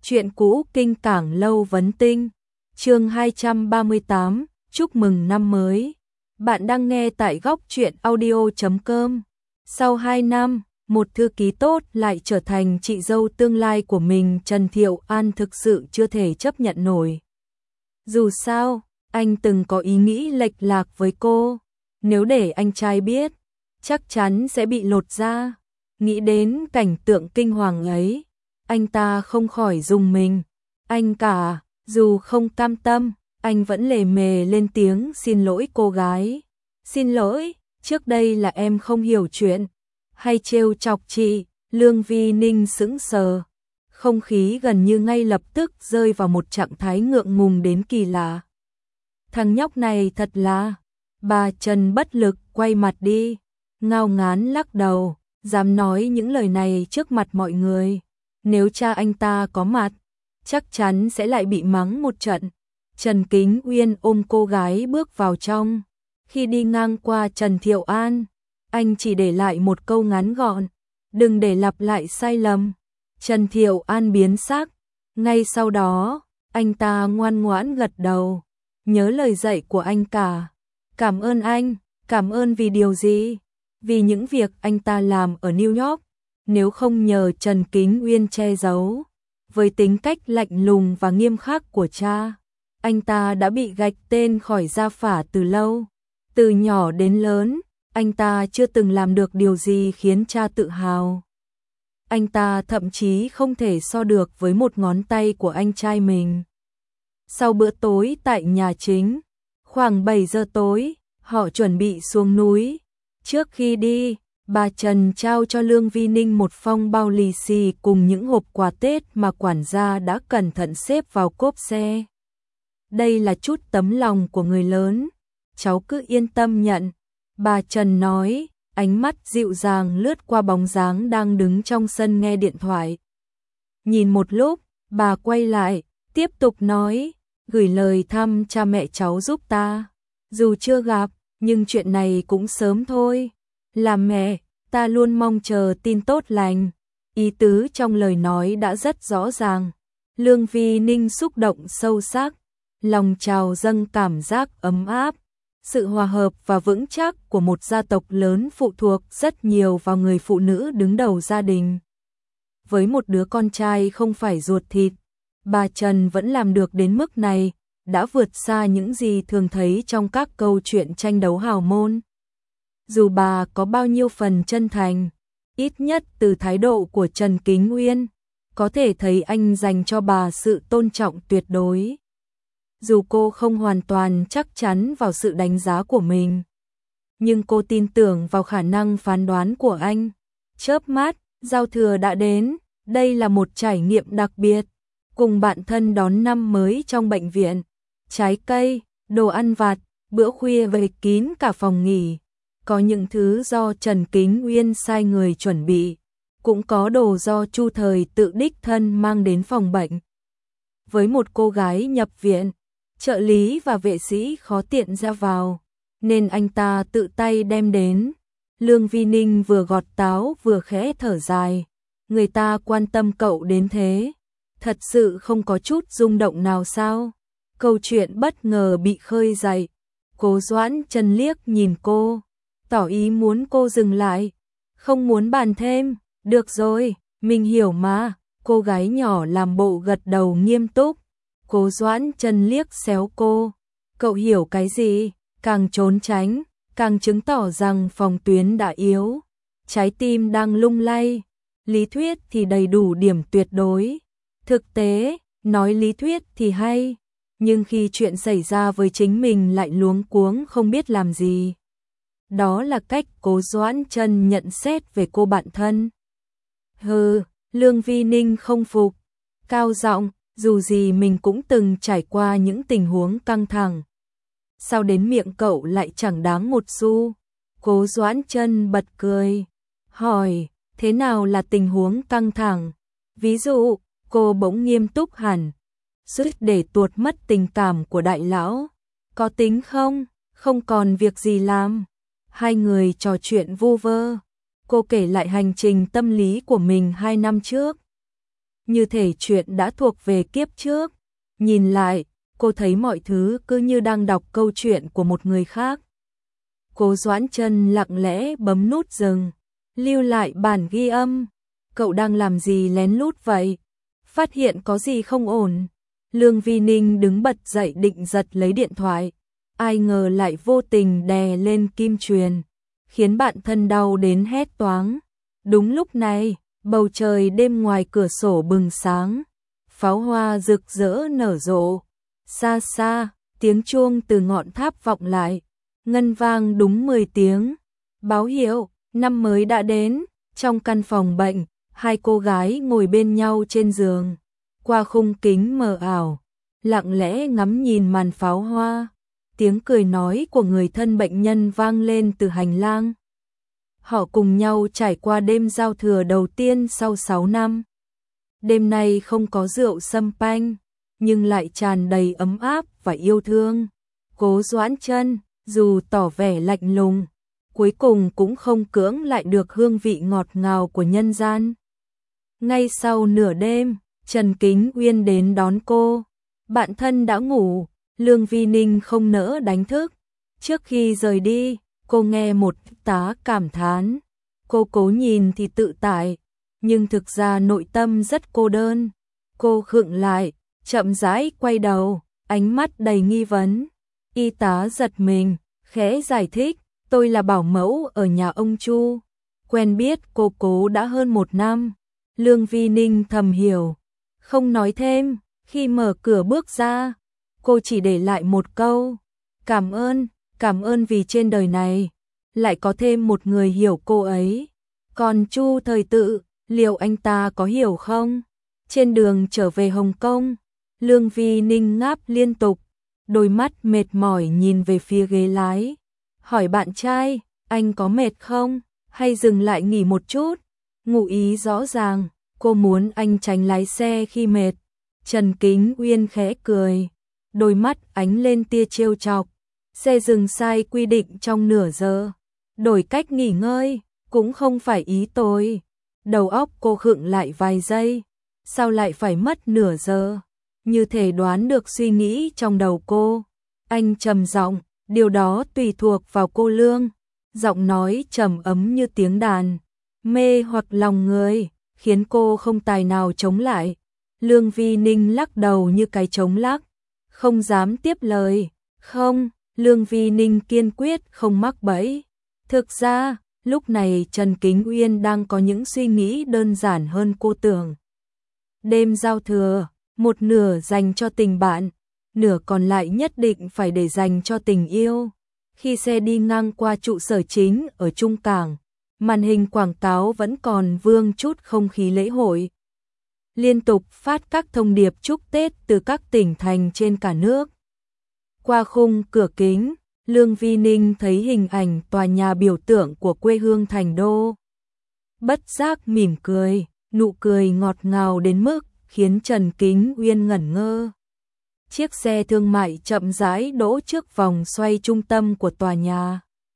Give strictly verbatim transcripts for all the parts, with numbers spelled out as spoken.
Chuyện cũ kinh cảng lâu vấn tinh. Chương hai trăm ba mươi tám, chúc mừng năm mới. Bạn đang nghe tại góc truyện audio chấm com. Sau hai năm, một thư ký tốt lại trở thành chị dâu tương lai của mình, Trần Thiệu An thực sự chưa thể chấp nhận nổi. Dù sao, anh từng có ý nghĩ lệch lạc với cô, nếu để anh trai biết, chắc chắn sẽ bị lột da. Nghĩ đến cảnh tượng kinh hoàng ấy, anh ta không khỏi rùng mình. Anh cả, dù không cam tâm, anh vẫn lề mề lên tiếng xin lỗi cô gái. Xin lỗi, trước đây là em không hiểu chuyện. Hay trêu chọc chị. Lương Vi Ninh sững sờ. Không khí gần như ngay lập tức rơi vào một trạng thái ngượng ngùng đến kỳ lạ. Thằng nhóc này thật là... Bà Trần bất lực quay mặt đi, ngao ngán lắc đầu, dám nói những lời này trước mặt mọi người. Nếu cha anh ta có mặt, chắc chắn sẽ lại bị mắng một trận. Trần Kính Uyên ôm cô gái bước vào trong. Khi đi ngang qua Trần Thiệu An, anh chỉ để lại một câu ngắn gọn: đừng để lặp lại sai lầm. Trần Thiệu An biến sắc. Ngay sau đó, anh ta ngoan ngoãn gật đầu. Nhớ lời dạy của anh cả. Cảm ơn anh. Cảm ơn vì điều gì? Vì những việc anh ta làm ở New York. Nếu không nhờ Trần Kính Uyên che giấu, với tính cách lạnh lùng và nghiêm khắc của cha, anh ta đã bị gạch tên khỏi gia phả từ lâu. Từ nhỏ đến lớn, anh ta chưa từng làm được điều gì khiến cha tự hào. Anh ta thậm chí không thể so được với một ngón tay của anh trai mình. Sau bữa tối tại nhà chính, khoảng bảy giờ tối, họ chuẩn bị xuống núi. Trước khi đi, bà Trần trao cho Lương Vi Ninh một phong bao lì xì cùng những hộp quà Tết mà quản gia đã cẩn thận xếp vào cốp xe. Đây là chút tấm lòng của người lớn, cháu cứ yên tâm nhận. Bà Trần nói, ánh mắt dịu dàng lướt qua bóng dáng đang đứng trong sân nghe điện thoại. Nhìn một lúc, bà quay lại, tiếp tục nói, gửi lời thăm cha mẹ cháu giúp ta. Dù chưa gặp, nhưng chuyện này cũng sớm thôi. Làm mẹ, ta luôn mong chờ tin tốt lành. Ý tứ trong lời nói đã rất rõ ràng. Lương Vi Ninh xúc động sâu sắc, lòng trào dâng cảm giác ấm áp. Sự hòa hợp và vững chắc của một gia tộc lớn phụ thuộc rất nhiều vào người phụ nữ đứng đầu gia đình. Với một đứa con trai không phải ruột thịt, bà Trần vẫn làm được đến mức này, đã vượt xa những gì thường thấy trong các câu chuyện tranh đấu hào môn. Dù bà có bao nhiêu phần chân thành, ít nhất từ thái độ của Trần Kính Uyên, có thể thấy anh dành cho bà sự tôn trọng tuyệt đối. Dù cô không hoàn toàn chắc chắn vào sự đánh giá của mình, nhưng cô tin tưởng vào khả năng phán đoán của anh. Chớp mắt, giao thừa đã đến, đây là một trải nghiệm đặc biệt. Cùng bạn thân đón năm mới trong bệnh viện, trái cây, đồ ăn vặt, bữa khuya về kín cả phòng nghỉ. Có những thứ do Trần Kính Uyên sai người chuẩn bị, cũng có đồ do Chu Thời tự đích thân mang đến phòng bệnh. Với một cô gái nhập viện, trợ lý và vệ sĩ khó tiện ra vào, nên anh ta tự tay đem đến. Lương Vi Ninh vừa gọt táo vừa khẽ thở dài. Người ta quan tâm cậu đến thế, thật sự không có chút rung động nào sao? Câu chuyện bất ngờ bị khơi dậy. Cố Doãn Trần liếc nhìn cô, tỏ ý muốn cô dừng lại. Không muốn bàn thêm. Được rồi, mình hiểu mà. Cô gái nhỏ làm bộ gật đầu nghiêm túc. Cố Doãn Trần liếc xéo cô. Cậu hiểu cái gì? Càng trốn tránh, càng chứng tỏ rằng phòng tuyến đã yếu. Trái tim đang lung lay. Lý thuyết thì đầy đủ điểm tuyệt đối. Thực tế, nói lý thuyết thì hay, nhưng khi chuyện xảy ra với chính mình lại luống cuống không biết làm gì. Đó là cách Cố Doãn Trần nhận xét về cô bạn thân. Hừ, Lương Vi Ninh không phục, cao giọng, dù gì mình cũng từng trải qua những tình huống căng thẳng. Sao đến miệng cậu lại chẳng đáng một xu? Cố Doãn Trần bật cười, hỏi, thế nào là tình huống căng thẳng? Ví dụ, cô bỗng nghiêm túc hẳn, suýt để tuột mất tình cảm của đại lão. Có tính không? Không còn việc gì làm. Hai người trò chuyện vu vơ. Cô kể lại hành trình tâm lý của mình hai năm trước. như thể chuyện đã thuộc về kiếp trước. Nhìn lại, cô thấy mọi thứ cứ như đang đọc câu chuyện của một người khác. Cố Doãn Chân lặng lẽ bấm nút dừng, lưu lại bản ghi âm. Cậu đang làm gì lén lút vậy? Phát hiện có gì không ổn. Lương Vi Ninh đứng bật dậy định giật lấy điện thoại. Ai ngờ lại vô tình đè lên kim truyền, khiến bạn thân đau đến hét toáng. Đúng lúc này, bầu trời đêm ngoài cửa sổ bừng sáng. Pháo hoa rực rỡ nở rộ. Xa xa, tiếng chuông từ ngọn tháp vọng lại. Ngân vang đúng mười tiếng. Báo hiệu, năm mới đã đến. Trong căn phòng bệnh, hai cô gái ngồi bên nhau trên giường. Qua khung kính mờ ảo, lặng lẽ ngắm nhìn màn pháo hoa. Tiếng cười nói của người thân bệnh nhân vang lên từ hành lang. Họ cùng nhau trải qua đêm giao thừa đầu tiên sau sáu năm. Đêm nay không có rượu sâm panh, nhưng lại tràn đầy ấm áp và yêu thương. Cố Doãn Chân, dù tỏ vẻ lạnh lùng, cuối cùng cũng không cưỡng lại được hương vị ngọt ngào của nhân gian. Ngay sau nửa đêm, Trần Kính Uyên đến đón cô. Bạn thân đã ngủ, Lương Vi Ninh không nỡ đánh thức. Trước khi rời đi, cô nghe một tá cảm thán. Cô cố nhìn thì tự tại, nhưng thực ra nội tâm rất cô đơn. Cô khựng lại, chậm rãi quay đầu, ánh mắt đầy nghi vấn. Y tá giật mình, khẽ giải thích, tôi là bảo mẫu ở nhà ông Chu. Quen biết cô Cố đã hơn một năm. Lương Vi Ninh thầm hiểu, không nói thêm. Khi mở cửa bước ra, cô chỉ để lại một câu. Cảm ơn, cảm ơn vì trên đời này lại có thêm một người hiểu cô ấy. Còn Chu Thời Tự, liệu anh ta có hiểu không? Trên đường trở về Hồng Kông, Lương Vi Ninh ngáp liên tục, đôi mắt mệt mỏi nhìn về phía ghế lái. Hỏi bạn trai, anh có mệt không? Hay dừng lại nghỉ một chút? Ngụ ý rõ ràng, cô muốn anh tránh lái xe khi mệt. Trần Kính Uyên khẽ cười, đôi mắt ánh lên tia trêu chọc. Xe dừng sai quy định trong nửa giờ, đổi cách nghỉ ngơi, cũng không phải ý tôi. Đầu óc cô khựng lại vài giây, sao lại phải mất nửa giờ? Như thể đoán được suy nghĩ trong đầu cô. Anh trầm giọng, điều đó tùy thuộc vào cô Lương. Giọng nói trầm ấm như tiếng đàn, mê hoặc lòng người, khiến cô không tài nào chống lại. Lương Vi Ninh lắc đầu như cái trống lắc, không dám tiếp lời. Không, Lương Vi Ninh kiên quyết không mắc bẫy. Thực ra, lúc này Trần Kính Uyên đang có những suy nghĩ đơn giản hơn cô tưởng. Đêm giao thừa, một nửa dành cho tình bạn, nửa còn lại nhất định phải để dành cho tình yêu. Khi xe đi ngang qua trụ sở chính ở Trung Cảng, màn hình quảng cáo vẫn còn vương chút không khí lễ hội. Liên tục phát các thông điệp chúc Tết từ các tỉnh thành trên cả nước. Qua khung cửa kính, Lương Vi Ninh thấy hình ảnh tòa nhà biểu tượng của quê hương Thành Đô. Bất giác mỉm cười, nụ cười ngọt ngào đến mức khiến Trần Kính Uyên ngẩn ngơ. Chiếc xe thương mại chậm rãi đỗ trước vòng xoay trung tâm của tòa nhà.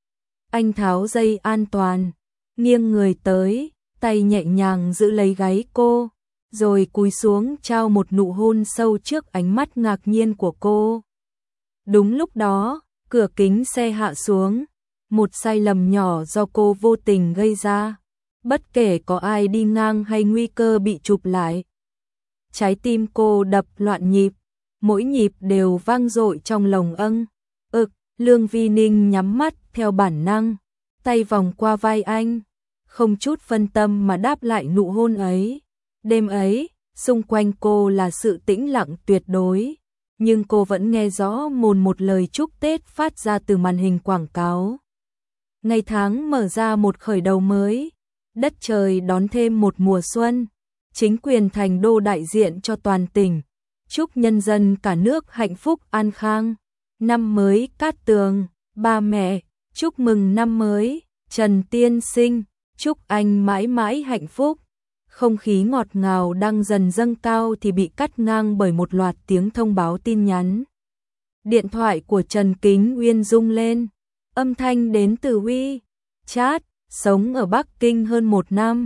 Anh tháo dây an toàn, nghiêng người tới, tay nhẹ nhàng giữ lấy gáy cô, rồi cúi xuống trao một nụ hôn sâu trước ánh mắt ngạc nhiên của cô. Đúng lúc đó, cửa kính xe hạ xuống, một sai lầm nhỏ do cô vô tình gây ra, bất kể có ai đi ngang hay nguy cơ bị chụp lại. Trái tim cô đập loạn nhịp, mỗi nhịp đều vang dội trong lồng âng. Ực, Lương Vi Ninh nhắm mắt theo bản năng, tay vòng qua vai anh, không chút phân tâm mà đáp lại nụ hôn ấy. Đêm ấy, xung quanh cô là sự tĩnh lặng tuyệt đối, nhưng cô vẫn nghe rõ mồn một lời chúc Tết phát ra từ màn hình quảng cáo. Ngày tháng mở ra một khởi đầu mới, đất trời đón thêm một mùa xuân, chính quyền Thành Đô đại diện cho toàn tỉnh, chúc nhân dân cả nước hạnh phúc an khang. Năm mới Cát Tường, ba mẹ, chúc mừng năm mới, Trần Tiên Sinh, chúc anh mãi mãi hạnh phúc. Không khí ngọt ngào đang dần dâng cao thì bị cắt ngang bởi một loạt tiếng thông báo tin nhắn. Điện thoại của Trần Kính Uyên rung lên, âm thanh đến từ Huy Chat, sống ở Bắc Kinh hơn một năm.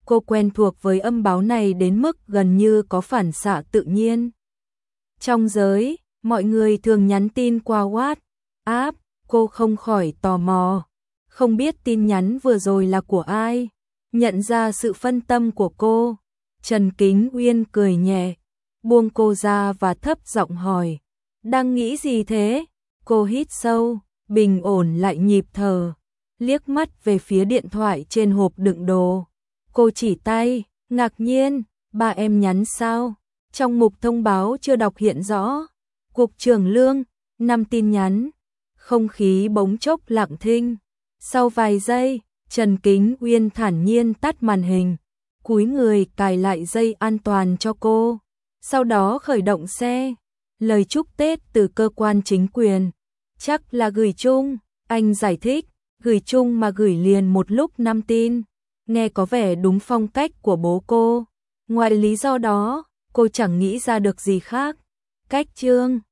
Cô quen thuộc với âm báo này đến mức gần như có phản xạ tự nhiên. Trong giới, mọi người thường nhắn tin qua WhatsApp, cô không khỏi tò mò. Không biết tin nhắn vừa rồi là của ai? Nhận ra sự phân tâm của cô, Trần Kính Uyên cười nhẹ, buông cô ra và thấp giọng hỏi. Đang nghĩ gì thế? Cô hít sâu, bình ổn lại nhịp thở, liếc mắt về phía điện thoại trên hộp đựng đồ. Cô chỉ tay, ngạc nhiên, ba em nhắn sao? Trong mục thông báo chưa đọc hiện rõ. Cục trưởng Lương, năm tin nhắn. Không khí bỗng chốc lặng thinh. Sau vài giây, Trần Kính Uyên thản nhiên tắt màn hình, cúi người cài lại dây an toàn cho cô. Sau đó khởi động xe. Lời chúc Tết từ cơ quan chính quyền. Chắc là gửi chung, anh giải thích, gửi chung mà gửi liền một lúc năm tin. Nghe có vẻ đúng phong cách của bố cô. Ngoài lý do đó, cô chẳng nghĩ ra được gì khác. Cách chương